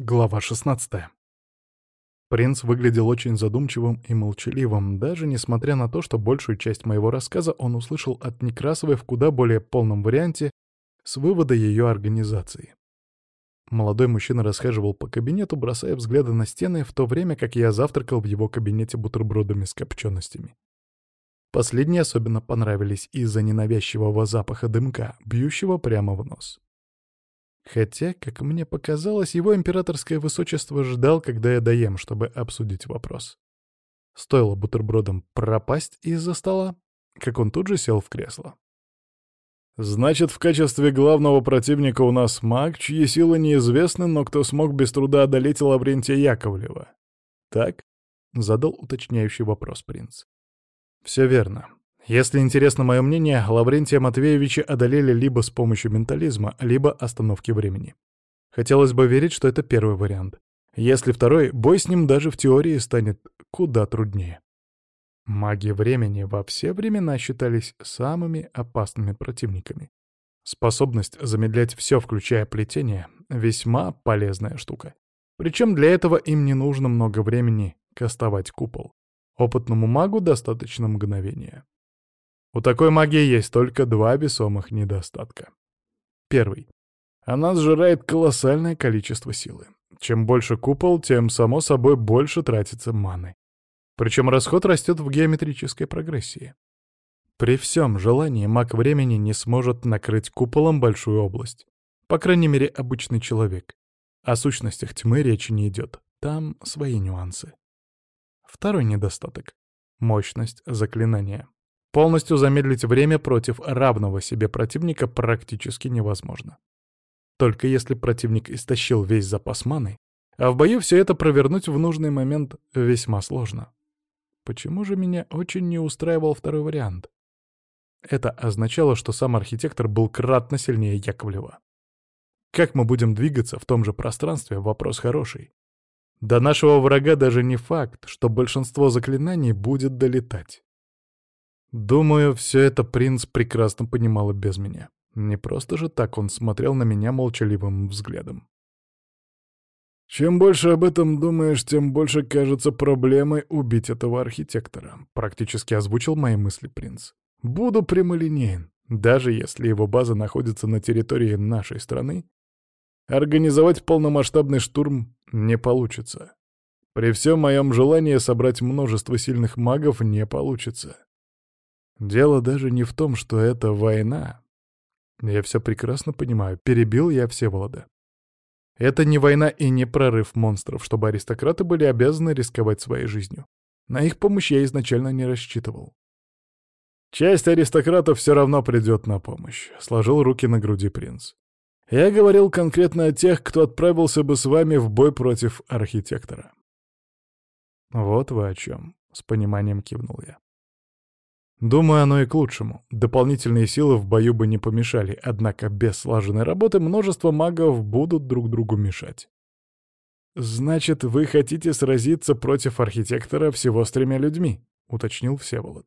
Глава 16. Принц выглядел очень задумчивым и молчаливым, даже несмотря на то, что большую часть моего рассказа он услышал от Некрасовой в куда более полном варианте с вывода ее организации. Молодой мужчина расхаживал по кабинету, бросая взгляды на стены, в то время как я завтракал в его кабинете бутербродами с копченостями. Последние особенно понравились из-за ненавязчивого запаха дымка, бьющего прямо в нос. Хотя, как мне показалось, его императорское высочество ждал, когда я доем, чтобы обсудить вопрос. Стоило бутербродам пропасть из-за стола, как он тут же сел в кресло. «Значит, в качестве главного противника у нас маг, чьи силы неизвестны, но кто смог без труда одолеть Лаврентия Яковлева. Так?» — задал уточняющий вопрос принц. «Все верно. Если интересно мое мнение, Лаврентия Матвеевича одолели либо с помощью ментализма, либо остановки времени. Хотелось бы верить, что это первый вариант. Если второй, бой с ним даже в теории станет куда труднее. Маги времени во все времена считались самыми опасными противниками. Способность замедлять все, включая плетение, весьма полезная штука. Причем для этого им не нужно много времени кастовать купол. Опытному магу достаточно мгновения. У такой магии есть только два весомых недостатка. Первый. Она сжирает колоссальное количество силы. Чем больше купол, тем, само собой, больше тратится маны. Причем расход растет в геометрической прогрессии. При всем желании маг времени не сможет накрыть куполом большую область. По крайней мере, обычный человек. О сущностях тьмы речи не идет. Там свои нюансы. Второй недостаток — мощность заклинания. Полностью замедлить время против равного себе противника практически невозможно. Только если противник истощил весь запас маны, а в бою все это провернуть в нужный момент весьма сложно. Почему же меня очень не устраивал второй вариант? Это означало, что сам архитектор был кратно сильнее Яковлева. Как мы будем двигаться в том же пространстве — вопрос хороший. До нашего врага даже не факт, что большинство заклинаний будет долетать. Думаю, все это принц прекрасно понимал и без меня. Не просто же так он смотрел на меня молчаливым взглядом. «Чем больше об этом думаешь, тем больше кажется проблемой убить этого архитектора», — практически озвучил мои мысли принц. «Буду прямолинеен. Даже если его база находится на территории нашей страны, организовать полномасштабный штурм не получится. При всем моем желании собрать множество сильных магов не получится. Дело даже не в том, что это война. Я все прекрасно понимаю, перебил я Всеволода. Это не война и не прорыв монстров, чтобы аристократы были обязаны рисковать своей жизнью. На их помощь я изначально не рассчитывал. Часть аристократов все равно придет на помощь, сложил руки на груди принц. Я говорил конкретно о тех, кто отправился бы с вами в бой против архитектора. Вот вы о чем, с пониманием кивнул я. Думаю, оно и к лучшему. Дополнительные силы в бою бы не помешали, однако без слаженной работы множество магов будут друг другу мешать. «Значит, вы хотите сразиться против архитектора всего с 3 людьми?» — уточнил Всеволод.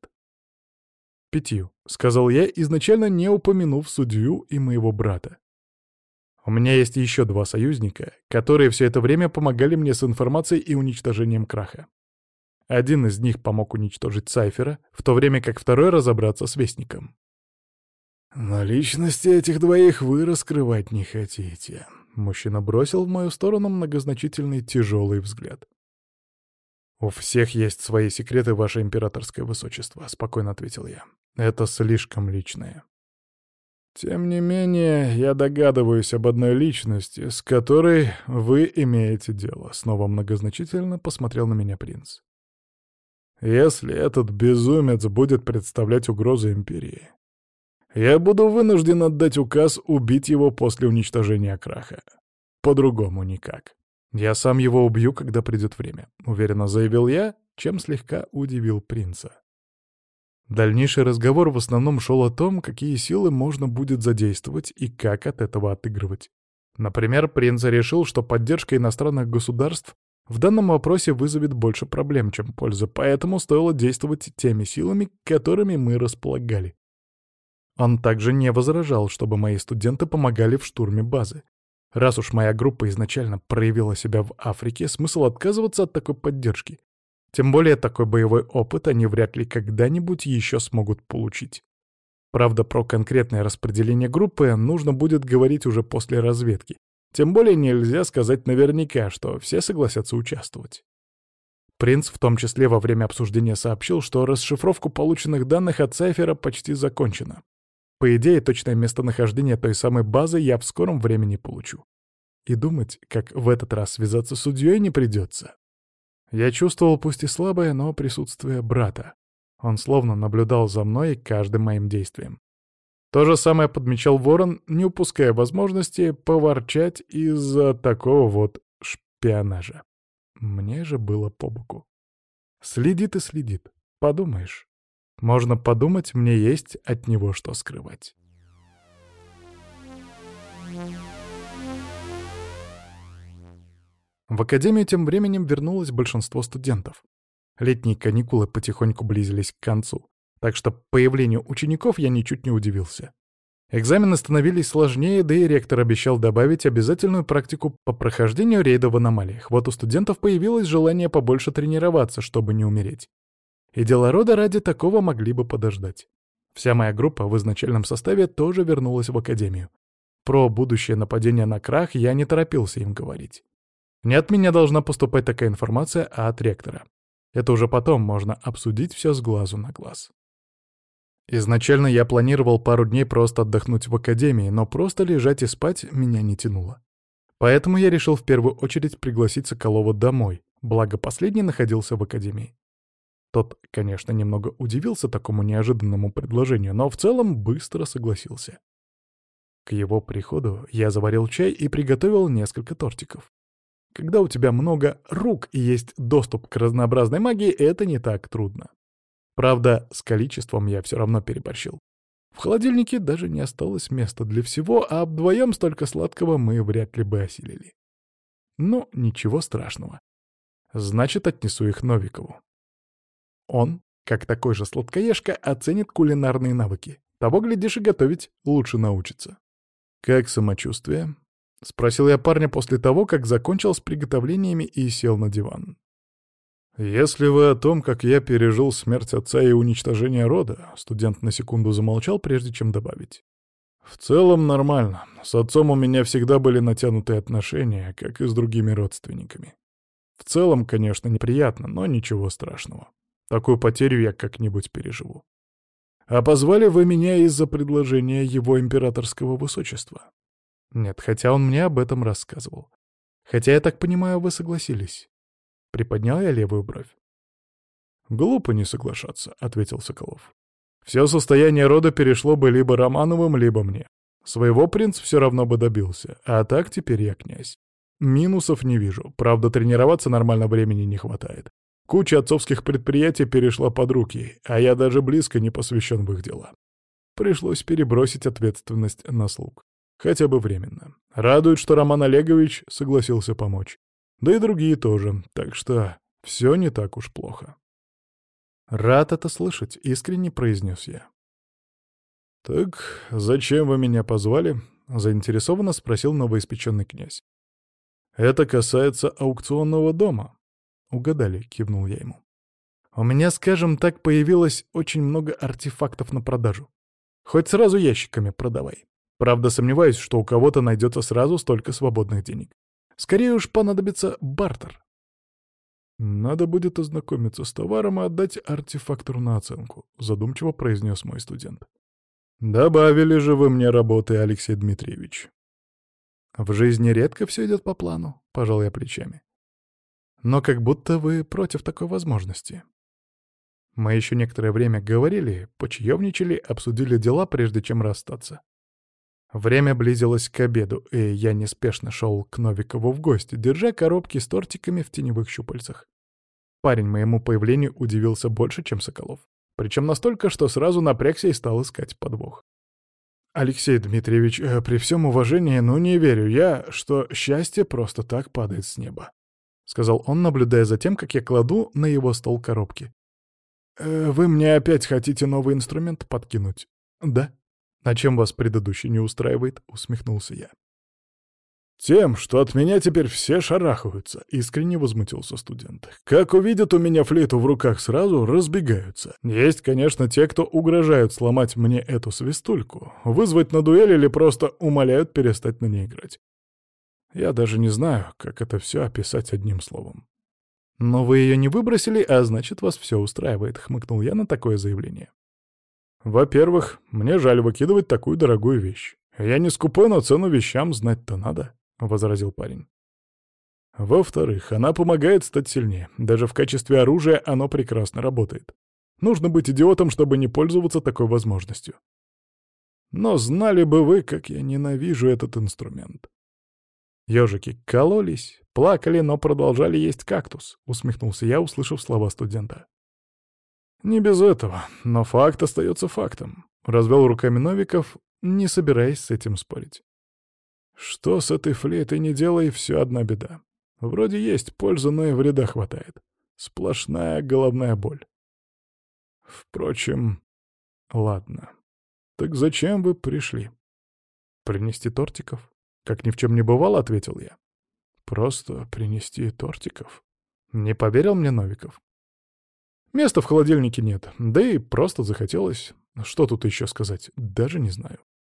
5, — сказал я, изначально не упомянув судью и моего брата. У меня есть еще 2 союзника, которые все это время помогали мне с информацией и уничтожением краха. Один из них помог уничтожить Сайфера, в то время как второй разобраться с Вестником. «Но личности этих двоих вы раскрывать не хотите», — мужчина бросил в мою сторону многозначительный тяжелый взгляд. «У всех есть свои секреты, ваше императорское высочество», — спокойно ответил я. «Это слишком личное». «Тем не менее, я догадываюсь об одной личности, с которой вы имеете дело», — снова многозначительно посмотрел на меня принц. «Если этот безумец будет представлять угрозу империи, я буду вынужден отдать указ убить его после уничтожения краха. По-другому никак. Я сам его убью, когда придет время», — уверенно заявил я, чем слегка удивил принца. Дальнейший разговор в основном шел о том, какие силы можно будет задействовать и как от этого отыгрывать. Например, принц решил, что поддержка иностранных государств в данном вопросе вызовет больше проблем, чем пользы, поэтому стоило действовать теми силами, которыми мы располагали. Он также не возражал, чтобы мои студенты помогали в штурме базы. Раз уж моя группа изначально проявила себя в Африке, смысл отказываться от такой поддержки. Тем более такой боевой опыт они вряд ли когда-нибудь еще смогут получить. Правда, про конкретное распределение группы нужно будет говорить уже после разведки. Тем более нельзя сказать наверняка, что все согласятся участвовать. Принц в том числе во время обсуждения сообщил, что расшифровку полученных данных от Сайфера почти закончена. По идее, точное местонахождение той самой базы я в скором времени получу. И думать, как в этот раз связаться с судьей, не придется. Я чувствовал пусть и слабое, но присутствие брата. Он словно наблюдал за мной и каждым моим действием. То же самое подмечал Ворон, не упуская возможности поворчать из-за такого вот шпионажа. Мне же было по боку. Следит и следит. Подумаешь. Можно подумать, мне есть от него что скрывать. В академию тем временем вернулось большинство студентов. Летние каникулы потихоньку близились к концу, так что появлению учеников я ничуть не удивился. Экзамены становились сложнее, да и ректор обещал добавить обязательную практику по прохождению рейда в аномалиях. Вот у студентов появилось желание побольше тренироваться, чтобы не умереть. И дела рода ради такого могли бы подождать. Вся моя группа в изначальном составе тоже вернулась в академию. Про будущее нападение на Крах я не торопился им говорить. Не от меня должна поступать такая информация, а от ректора. Это уже потом можно обсудить все с глазу на глаз. Изначально я планировал пару дней просто отдохнуть в академии, но просто лежать и спать меня не тянуло. Поэтому я решил в первую очередь пригласить Соколова домой, благо последний находился в академии. Тот, конечно, немного удивился такому неожиданному предложению, но в целом быстро согласился. К его приходу я заварил чай и приготовил несколько тортиков. Когда у тебя много рук и есть доступ к разнообразной магии, это не так трудно. Правда, с количеством я все равно переборщил. В холодильнике даже не осталось места для всего, а вдвоем столько сладкого мы вряд ли бы осилили. Но ничего страшного. Значит, отнесу их Новикову. Он, как такой же сладкоежка, оценит кулинарные навыки. Того, глядишь, и готовить лучше научится. «Как самочувствие?» — спросил я парня после того, как закончил с приготовлениями и сел на диван. «Если вы о том, как я пережил смерть отца и уничтожение рода», — студент на секунду замолчал, прежде чем добавить. «В целом нормально. С отцом у меня всегда были натянутые отношения, как и с другими родственниками. В целом, конечно, неприятно, но ничего страшного. Такую потерю я как-нибудь переживу. А позвали вы меня из-за предложения его императорского высочества?» «Нет, хотя он мне об этом рассказывал. Хотя, я так понимаю, вы согласились». Приподнял я левую бровь. «Глупо не соглашаться», — ответил Соколов. «Все состояние рода перешло бы либо Романовым, либо мне. Своего принц все равно бы добился, а так теперь я князь. Минусов не вижу, правда, тренироваться нормально времени не хватает. Куча отцовских предприятий перешла под руки, а я даже близко не посвящен в их дела. Пришлось перебросить ответственность на слуг. Хотя бы временно. Радует, что Роман Олегович согласился помочь. Да и другие тоже, так что все не так уж плохо». «Рад это слышать», — искренне произнес я. «Так зачем вы меня позвали?» — заинтересованно спросил новоиспеченный князь. «Это касается аукционного дома». «Угадали», — кивнул я ему. «У меня, скажем так, появилось очень много артефактов на продажу. Хоть сразу ящиками продавай. Правда, сомневаюсь, что у кого-то найдется сразу столько свободных денег. Скорее уж понадобится бартер». «Надо будет ознакомиться с товаром и отдать артефактору на оценку», — задумчиво произнес мой студент. «Добавили же вы мне работы, Алексей Дмитриевич». «В жизни редко все идет по плану», — пожал я плечами. «Но как будто вы против такой возможности». Мы еще некоторое время говорили, почаевничали, обсудили дела, прежде чем расстаться. Время близилось к обеду, и я неспешно шел к Новикову в гости, держа коробки с тортиками в теневых щупальцах. Парень моему появлению удивился больше, чем Соколов. Причем настолько, что сразу напрягся и стал искать подвох. «Алексей Дмитриевич, при всем уважении, но не верю я, что счастье просто так падает с неба», — сказал он, наблюдая за тем, как я кладу на его стол коробки. «Вы мне опять хотите новый инструмент подкинуть?» «Да». «А чем вас предыдущий не устраивает?» — усмехнулся я. «Тем, что от меня теперь все шарахаются», — искренне возмутился студент. «Как увидят у меня флейту в руках, сразу разбегаются. Есть, конечно, те, кто угрожают сломать мне эту свистульку, вызвать на дуэль или просто умоляют перестать на ней играть. Я даже не знаю, как это все описать одним словом». «Но вы ее не выбросили, а значит, вас все устраивает», — хмыкнул я на такое заявление. «Во-первых, мне жаль выкидывать такую дорогую вещь. Я не скупой, но цену вещам знать-то надо», — возразил парень. «Во-вторых, она помогает стать сильнее. Даже в качестве оружия оно прекрасно работает. Нужно быть идиотом, чтобы не пользоваться такой возможностью. Но знали бы вы, как я ненавижу этот инструмент». Ёжики кололись, плакали, но продолжали есть кактус, — усмехнулся я, услышав слова студента. «Не без этого, но факт остается фактом», — развел руками Новиков, не собираясь с этим спорить. «Что с этой флейтой не делай, все одна беда. Вроде есть польза, но и вреда хватает. Сплошная головная боль. Впрочем, ладно. Так зачем вы пришли?» «Принести тортиков?» — как ни в чем не бывало, — ответил я. «Просто принести тортиков?» — не поверил мне Новиков. «Места в холодильнике нет, да и просто захотелось. Что тут еще сказать, даже не знаю».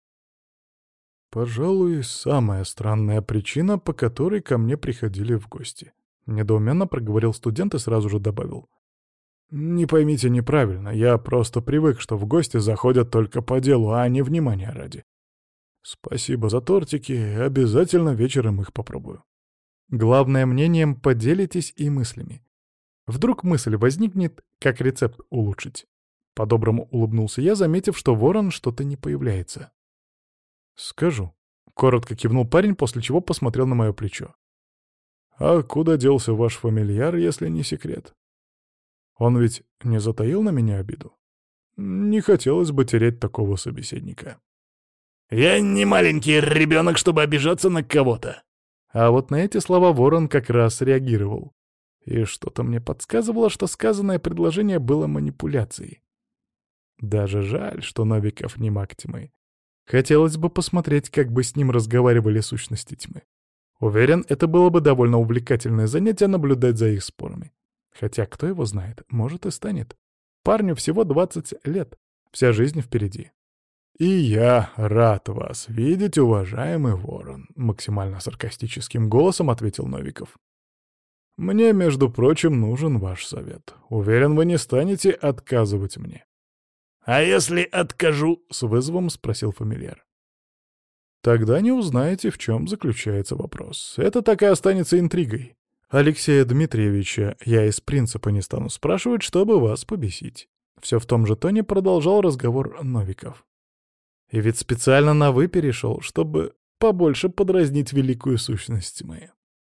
«Пожалуй, самая странная причина, по которой ко мне приходили в гости», — недоуменно проговорил студент и сразу же добавил. «Не поймите неправильно, я просто привык, что в гости заходят только по делу, а не внимания ради. Спасибо за тортики, обязательно вечером их попробую». Главное, мнением поделитесь и мыслями. Вдруг мысль возникнет, как рецепт улучшить. По-доброму улыбнулся я, заметив, что ворон что-то не появляется. «Скажу», — коротко кивнул парень, после чего посмотрел на мое плечо. «А куда делся ваш фамильяр, если не секрет? Он ведь не затаил на меня обиду? Не хотелось бы терять такого собеседника». «Я не маленький ребенок, чтобы обижаться на кого-то». А вот на эти слова ворон как раз реагировал. И что-то мне подсказывало, что сказанное предложение было манипуляцией. Даже жаль, что Новиков не маг тьмы. Хотелось бы посмотреть, как бы с ним разговаривали сущности тьмы. Уверен, это было бы довольно увлекательное занятие наблюдать за их спорами. Хотя, кто его знает, может и станет. Парню всего 20 лет, вся жизнь впереди. «И я рад вас видеть, уважаемый ворон», — максимально саркастическим голосом ответил Новиков. «Мне, между прочим, нужен ваш совет. Уверен, вы не станете отказывать мне». «А если откажу?» — с вызовом спросил фамильяр. «Тогда не узнаете, в чем заключается вопрос. Это так и останется интригой. Алексея Дмитриевича я из принципа не стану спрашивать, чтобы вас побесить». Все в том же тоне продолжал разговор Новиков. И ведь специально на «вы» перешел, чтобы побольше подразнить великую сущность тьмы.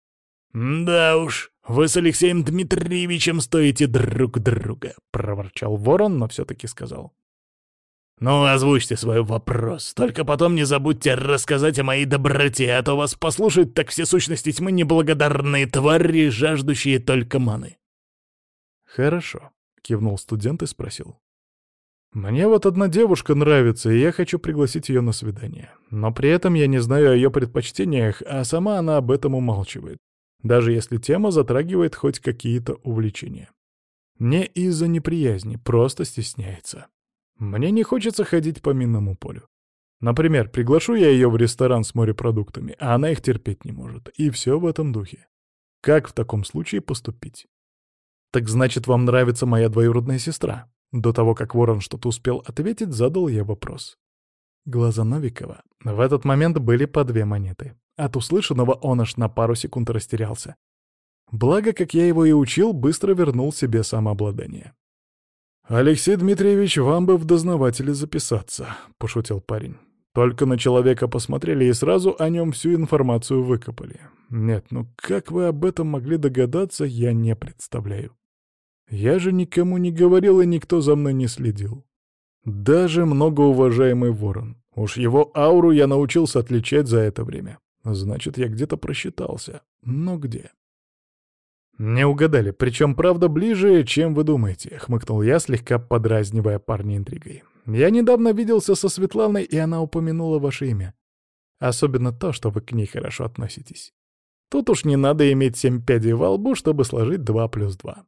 «Да уж, вы с Алексеем Дмитриевичем стоите друг друга», — проворчал ворон, но все-таки сказал. «Ну, озвучьте свой вопрос, только потом не забудьте рассказать о моей доброте, а то вас послушают так все сущности тьмы неблагодарные твари, жаждущие только маны». «Хорошо», — кивнул студент и спросил. «Мне вот одна девушка нравится, и я хочу пригласить ее на свидание. Но при этом я не знаю о ее предпочтениях, а сама она об этом умалчивает, даже если тема затрагивает хоть какие-то увлечения. Не из-за неприязни, просто стесняется. Мне не хочется ходить по минному полю. Например, приглашу я ее в ресторан с морепродуктами, а она их терпеть не может, и все в этом духе. Как в таком случае поступить?» «Так значит, вам нравится моя двоюродная сестра?» До того, как ворон что-то успел ответить, задал я вопрос. Глаза Новикова в этот момент были по 2 монеты. От услышанного он аж на пару секунд растерялся. Благо, как я его и учил, быстро вернул себе самообладание. «Алексей Дмитриевич, вам бы в дознаватели записаться», — пошутил парень. «Только на человека посмотрели и сразу о нем всю информацию выкопали. Нет, ну как вы об этом могли догадаться, я не представляю. Я же никому не говорил, и никто за мной не следил. Даже многоуважаемый ворон. Уж его ауру я научился отличать за это время. Значит, я где-то просчитался. Но где?» «Не угадали, причем правда ближе, чем вы думаете», — хмыкнул я, слегка подразнивая парня интригой. «Я недавно виделся со Светланой, и она упомянула ваше имя. Особенно то, что вы к ней хорошо относитесь. Тут уж не надо иметь 7 пядей во лбу, чтобы сложить 2 плюс 2.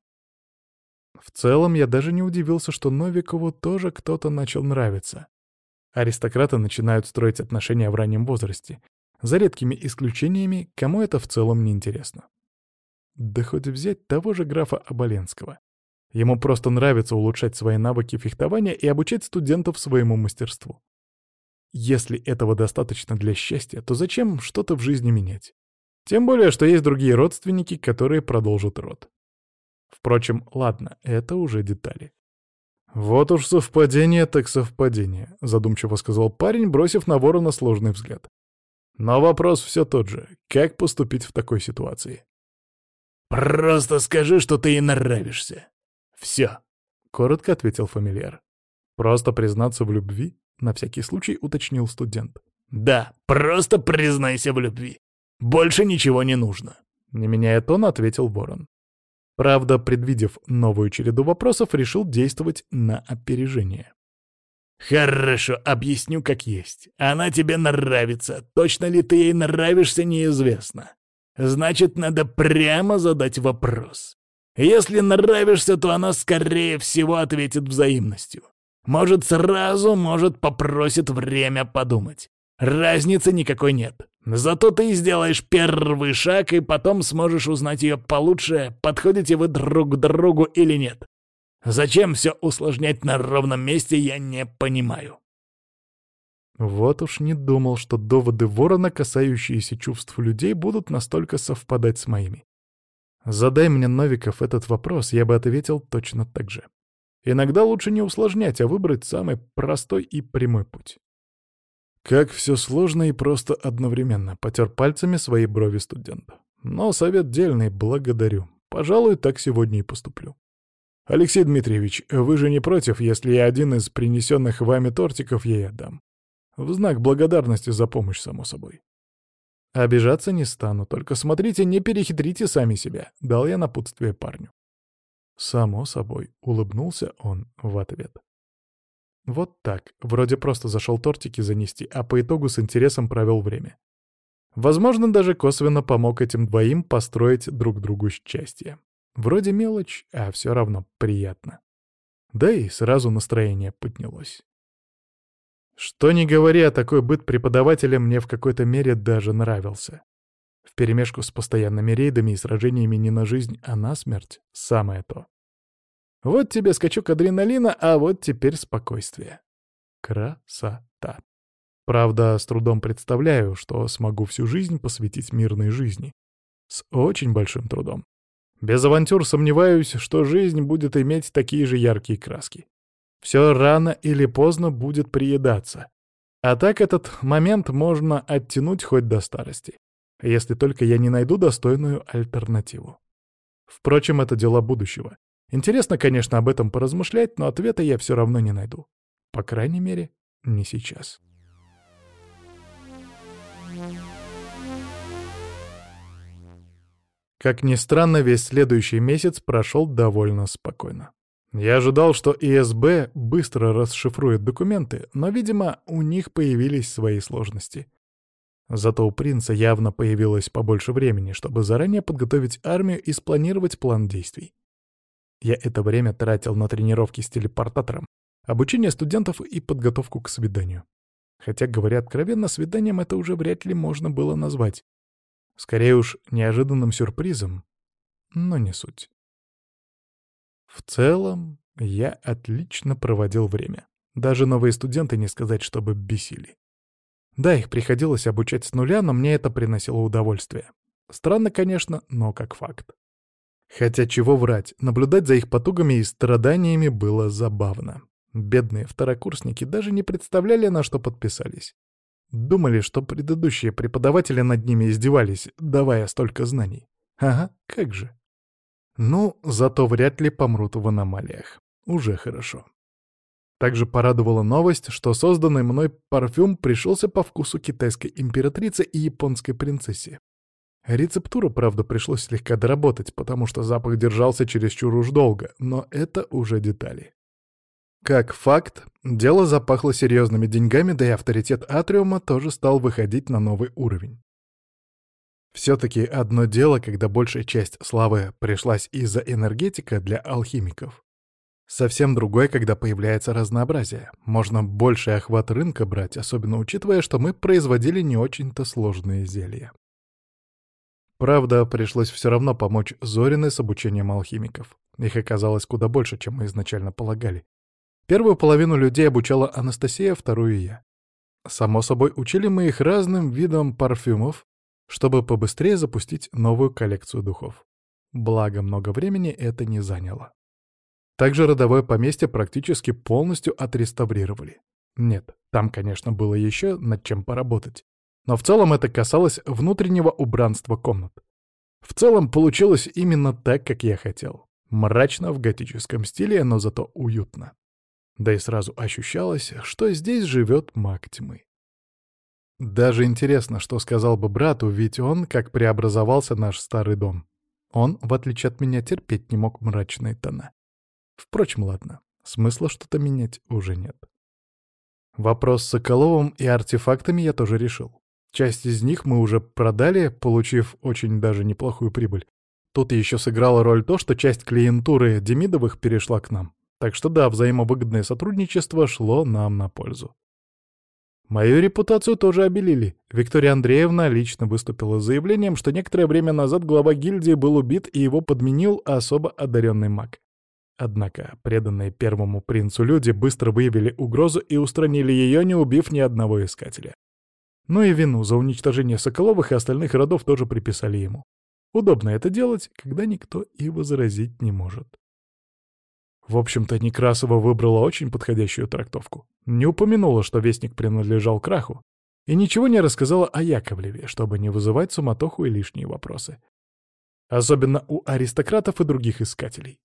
В целом, я даже не удивился, что Новикову тоже кто-то начал нравиться. Аристократы начинают строить отношения в раннем возрасте, за редкими исключениями, кому это в целом не интересно. Да хоть взять того же графа Оболенского. Ему просто нравится улучшать свои навыки фехтования и обучать студентов своему мастерству. Если этого достаточно для счастья, то зачем что-то в жизни менять? Тем более, что есть другие родственники, которые продолжат род. Впрочем, ладно, это уже детали. «Вот уж совпадение так совпадение», — задумчиво сказал парень, бросив на ворона сложный взгляд. «Но вопрос все тот же. Как поступить в такой ситуации?» «Просто скажи, что ты ей нравишься. Все», — коротко ответил фамильяр. «Просто признаться в любви?» — на всякий случай уточнил студент. «Да, просто признайся в любви. Больше ничего не нужно», — не меняя тона, ответил ворон. Правда, предвидев новую череду вопросов, решил действовать на опережение. «Хорошо, объясню как есть. Она тебе нравится. Точно ли ты ей нравишься, неизвестно. Значит, надо прямо задать вопрос. Если нравишься, то она, скорее всего, ответит взаимностью. Может, сразу, может, попросит время подумать. Разницы никакой нет. Зато ты сделаешь первый шаг, и потом сможешь узнать ее получше, подходите вы друг к другу или нет. Зачем все усложнять на ровном месте, я не понимаю». Вот уж не думал, что доводы ворона, касающиеся чувств людей, будут настолько совпадать с моими. Задай мне, Новиков, этот вопрос, я бы ответил точно так же. Иногда лучше не усложнять, а выбрать самый простой и прямой путь. Как все сложно и просто одновременно, потер пальцами свои брови студент. Но совет дельный, благодарю. Пожалуй, так сегодня и поступлю. Алексей Дмитриевич, вы же не против, если я один из принесенных вами тортиков ей отдам? В знак благодарности за помощь, само собой. Обижаться не стану, только смотрите, не перехитрите сами себя, дал я напутствие парню. Само собой, улыбнулся он в ответ. Вот так, вроде просто зашел тортики занести, а по итогу с интересом провел время. Возможно, даже косвенно помог этим двоим построить друг другу счастье. Вроде мелочь, а все равно приятно. Да и сразу настроение поднялось. Что ни говори, а такой быт преподавателя мне в какой-то мере даже нравился. Вперемешку с постоянными рейдами и сражениями не на жизнь, а на смерть — самое то. Вот тебе скачок адреналина, а вот теперь спокойствие. Красота. Правда, с трудом представляю, что смогу всю жизнь посвятить мирной жизни. С очень большим трудом. Без авантюр сомневаюсь, что жизнь будет иметь такие же яркие краски. Все рано или поздно будет приедаться. А так этот момент можно оттянуть хоть до старости, если только я не найду достойную альтернативу. Впрочем, это дела будущего. Интересно, конечно, об этом поразмышлять, но ответа я все равно не найду. По крайней мере, не сейчас. Как ни странно, весь следующий месяц прошел довольно спокойно. Я ожидал, что ИСБ быстро расшифрует документы, но, видимо, у них появились свои сложности. Зато у принца явно появилось побольше времени, чтобы заранее подготовить армию и спланировать план действий. Я это время тратил на тренировки с телепортатором, обучение студентов и подготовку к свиданию. Хотя, говоря откровенно, свиданием это уже вряд ли можно было назвать. Скорее уж, неожиданным сюрпризом, но не суть. В целом, я отлично проводил время. Даже новые студенты не сказать, чтобы бесили. Да, их приходилось обучать с нуля, но мне это приносило удовольствие. Странно, конечно, но как факт. Хотя чего врать, наблюдать за их потугами и страданиями было забавно. Бедные второкурсники даже не представляли, на что подписались. Думали, что предыдущие преподаватели над ними издевались, давая столько знаний. Ага, как же. Ну, зато вряд ли помрут в аномалиях. Уже хорошо. Также порадовала новость, что созданный мной парфюм пришелся по вкусу китайской императрице и японской принцессе. Рецептуру, правда, пришлось слегка доработать, потому что запах держался чересчур уж долго, но это уже детали. Как факт, дело запахло серьезными деньгами, да и авторитет Атриума тоже стал выходить на новый уровень. Все-таки одно дело, когда большая часть славы пришлась из-за энергетика для алхимиков. Совсем другое, когда появляется разнообразие. Можно больший охват рынка брать, особенно учитывая, что мы производили не очень-то сложные зелья. Правда, пришлось все равно помочь Зориной с обучением алхимиков. Их оказалось куда больше, чем мы изначально полагали. Первую половину людей обучала Анастасия, вторую я. Само собой, учили мы их разным видам парфюмов, чтобы побыстрее запустить новую коллекцию духов. Благо, много времени это не заняло. Также родовое поместье практически полностью отреставрировали. Нет, там, конечно, было еще над чем поработать. Но в целом это касалось внутреннего убранства комнат. В целом получилось именно так, как я хотел. Мрачно в готическом стиле, но зато уютно. Да и сразу ощущалось, что здесь живет маг тьмы. Даже интересно, что сказал бы брату, ведь он, как преобразовался наш старый дом. Он, в отличие от меня, терпеть не мог мрачные тона. Впрочем, ладно, смысла что-то менять уже нет. Вопрос с Соколовым и артефактами я тоже решил. Часть из них мы уже продали, получив очень даже неплохую прибыль. Тут еще сыграла роль то, что часть клиентуры Демидовых перешла к нам. Так что да, взаимовыгодное сотрудничество шло нам на пользу. Мою репутацию тоже обелили. Виктория Андреевна лично выступила с заявлением, что некоторое время назад глава гильдии был убит и его подменил особо одаренный маг. Однако преданные первому принцу люди быстро выявили угрозу и устранили ее, не убив ни одного искателя. Ну и вину за уничтожение Соколовых и остальных родов тоже приписали ему. Удобно это делать, когда никто и возразить не может. В общем-то, Некрасова выбрала очень подходящую трактовку. Не упомянула, что Вестник принадлежал Краху, и ничего не рассказала о Яковлеве, чтобы не вызывать суматоху и лишние вопросы. Особенно у аристократов и других искателей.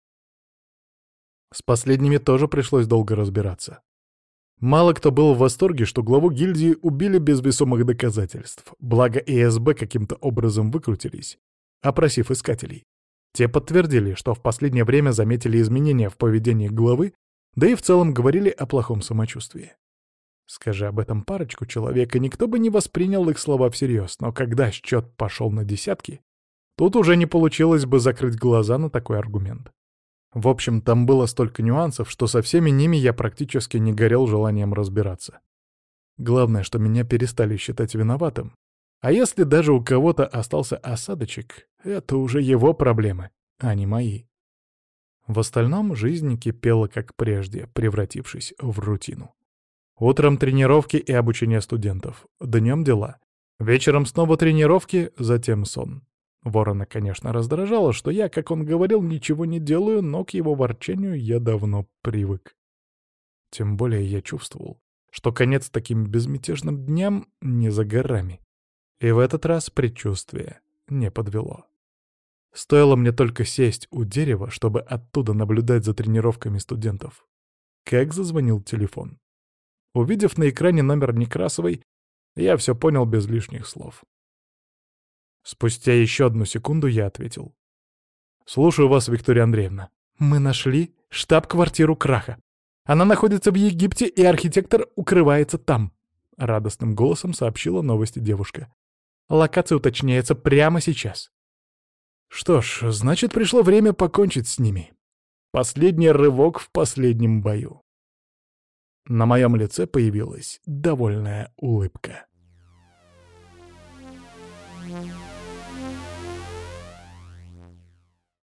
С последними тоже пришлось долго разбираться. Мало кто был в восторге, что главу гильдии убили без весомых доказательств, благо ИСБ каким-то образом выкрутились, опросив искателей. Те подтвердили, что в последнее время заметили изменения в поведении главы, да и в целом говорили о плохом самочувствии. Скажи об этом парочку человек, и никто бы не воспринял их слова всерьез, но когда счет пошел на десятки, тут уже не получилось бы закрыть глаза на такой аргумент. В общем, там было столько нюансов, что со всеми ними я практически не горел желанием разбираться. Главное, что меня перестали считать виноватым. А если даже у кого-то остался осадочек, это уже его проблемы, а не мои. В остальном жизнь кипела как прежде, превратившись в рутину. Утром тренировки и обучение студентов, днем дела. Вечером снова тренировки, затем сон. Ворона, конечно, раздражало, что я, как он говорил, ничего не делаю, но к его ворчанию я давно привык. Тем более я чувствовал, что конец таким безмятежным дням не за горами. И в этот раз предчувствие не подвело. Стоило мне только сесть у дерева, чтобы оттуда наблюдать за тренировками студентов. Как зазвонил телефон. Увидев на экране номер Некрасовой, я все понял без лишних слов. Спустя еще одну секунду я ответил. «Слушаю вас, Виктория Андреевна. Мы нашли штаб-квартиру Краха. Она находится в Египте, и архитектор укрывается там», — радостным голосом сообщила новости девушка. «Локация уточняется прямо сейчас». Что ж, значит, пришло время покончить с ними. Последний рывок в последнем бою. На моем лице появилась довольная улыбка.